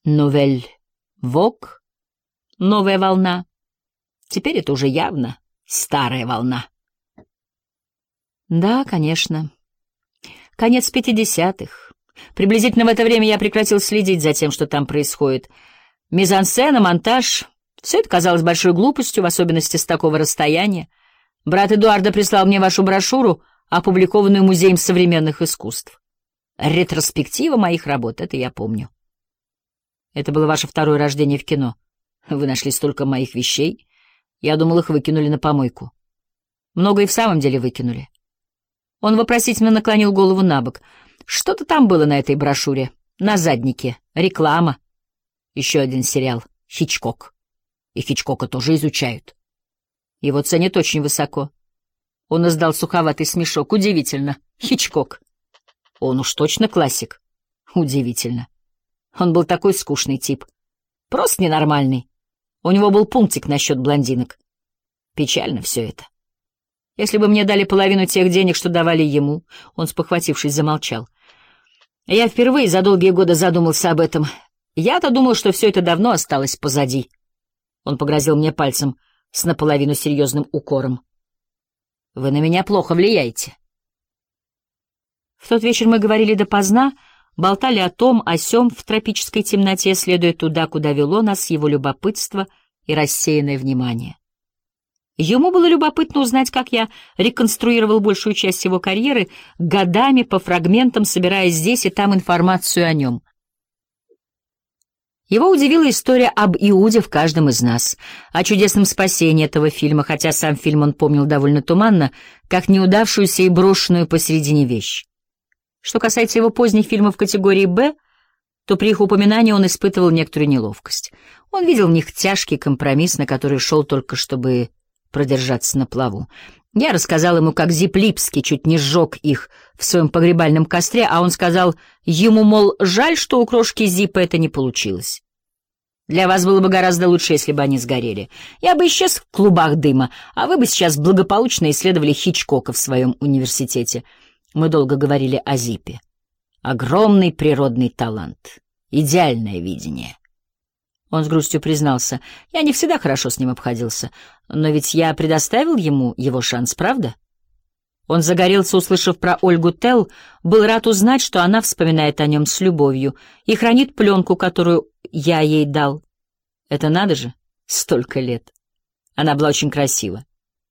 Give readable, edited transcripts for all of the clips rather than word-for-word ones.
Новель Вог, новая волна. Теперь это уже явно старая волна. Да, конечно. Конец 50-х. Приблизительно в это время я прекратил следить за тем, что там происходит. Мизансцена, монтаж — все это казалось большой глупостью, в особенности с такого расстояния. Брат Эдуарда прислал мне вашу брошюру, опубликованную Музеем современных искусств. Ретроспектива моих работ, это я помню. Это было ваше второе рождение в кино. Вы нашли столько моих вещей. Я думал, их выкинули на помойку. Много и в самом деле выкинули. Он вопросительно наклонил голову набок. Что-то там было на этой брошюре. На заднике. Реклама. Еще один сериал. Хичкок. И Хичкока тоже изучают. Его ценят очень высоко. Он издал суховатый смешок. Удивительно. Хичкок. Он уж точно классик. Удивительно. Он был такой скучный тип. Просто ненормальный. У него был пунктик насчет блондинок. Печально все это. Если бы мне дали половину тех денег, что давали ему, он, спохватившись, замолчал. Я впервые за долгие годы задумался об этом. Я-то думал, что все это давно осталось позади. Он погрозил мне пальцем с наполовину серьезным укором. Вы на меня плохо влияете. В тот вечер мы говорили допоздна, болтали о том, о сём в тропической темноте, следуя туда, куда вело нас его любопытство и рассеянное внимание. Ему было любопытно узнать, как я реконструировал большую часть его карьеры, годами по фрагментам собирая здесь и там информацию о нем. Его удивила история об Иуде в каждом из нас, о чудесном спасении этого фильма, хотя сам фильм он помнил довольно туманно, как неудавшуюся и брошенную посередине вещь. Что касается его поздних фильмов категории «Б», то при их упоминании он испытывал некоторую неловкость. Он видел в них тяжкий компромисс, на который шел только чтобы продержаться на плаву. Я рассказал ему, как Зип Липский чуть не сжег их в своем погребальном костре, а он сказал ему, мол, жаль, что у крошки Зипа это не получилось. Для вас было бы гораздо лучше, если бы они сгорели. Я бы исчез в клубах дыма, а вы бы сейчас благополучно исследовали Хичкока в своем университете. Мы долго говорили о Зипе. Огромный природный талант, идеальное видение. Он с грустью признался, я не всегда хорошо с ним обходился, но ведь я предоставил ему его шанс, правда? Он загорелся, услышав про Ольгу Телл, был рад узнать, что она вспоминает о нем с любовью и хранит пленку, которую я ей дал. Это надо же, столько лет. Она была очень красива.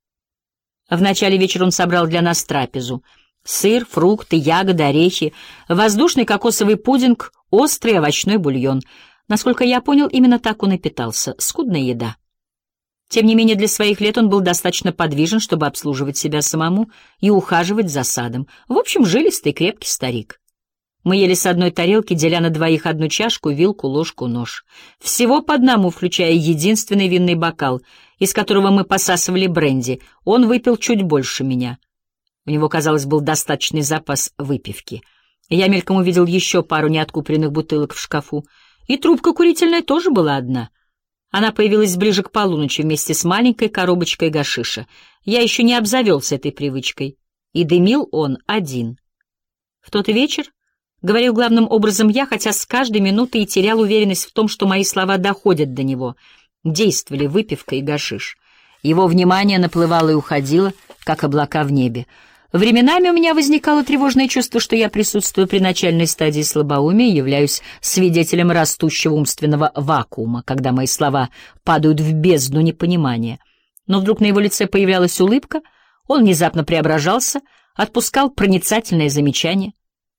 В начале вечера он собрал для нас трапезу. Сыр, фрукты, ягоды, орехи, воздушный кокосовый пудинг, острый овощной бульон. Насколько я понял, именно так он и питался. Скудная еда. Тем не менее, для своих лет он был достаточно подвижен, чтобы обслуживать себя самому и ухаживать за садом. В общем, жилистый, крепкий старик. Мы ели с одной тарелки, деля на двоих одну чашку, вилку, ложку, нож. Всего по одному, включая единственный винный бокал, из которого мы посасывали бренди. Он выпил чуть больше меня. У него, казалось, был достаточный запас выпивки. Я мельком увидел еще пару неоткупленных бутылок в шкафу. И трубка курительная тоже была одна. Она появилась ближе к полуночи вместе с маленькой коробочкой гашиша. Я еще не обзавелся этой привычкой. И дымил он один. В тот вечер говорил главным образом я, хотя с каждой минутой и терял уверенность в том, что мои слова доходят до него. Действовали выпивка и гашиш. Его внимание наплывало и уходило, как облака в небе. Временами у меня возникало тревожное чувство, что я присутствую при начальной стадии слабоумия и являюсь свидетелем растущего умственного вакуума, когда мои слова падают в бездну непонимания. Но вдруг на его лице появлялась улыбка, он внезапно преображался, отпускал проницательное замечание.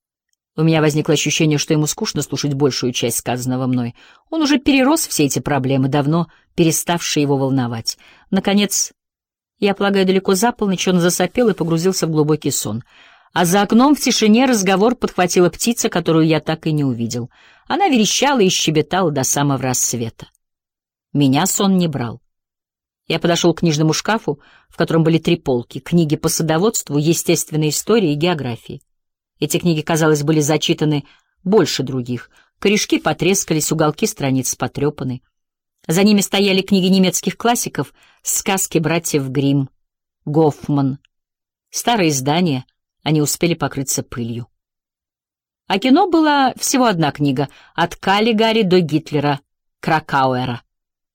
У меня возникло ощущение, что ему скучно слушать большую часть сказанного мной. Он уже перерос все эти проблемы, давно переставшие его волновать. Наконец, я полагаю, далеко за полночь он засопел и погрузился в глубокий сон. А за окном в тишине разговор подхватила птица, которую я так и не увидел. Она верещала и щебетала до самого рассвета. Меня сон не брал. Я подошел к книжному шкафу, в котором были 3 полки, книги по садоводству, естественной истории и географии. Эти книги, казалось, были зачитаны больше других. Корешки потрескались, уголки страниц потрепаны. За ними стояли книги немецких классиков, сказки братьев Гримм, Гофман. Старые издания, они успели покрыться пылью. А кино была всего одна книга — «От Каллигари до Гитлера» Кракауэра.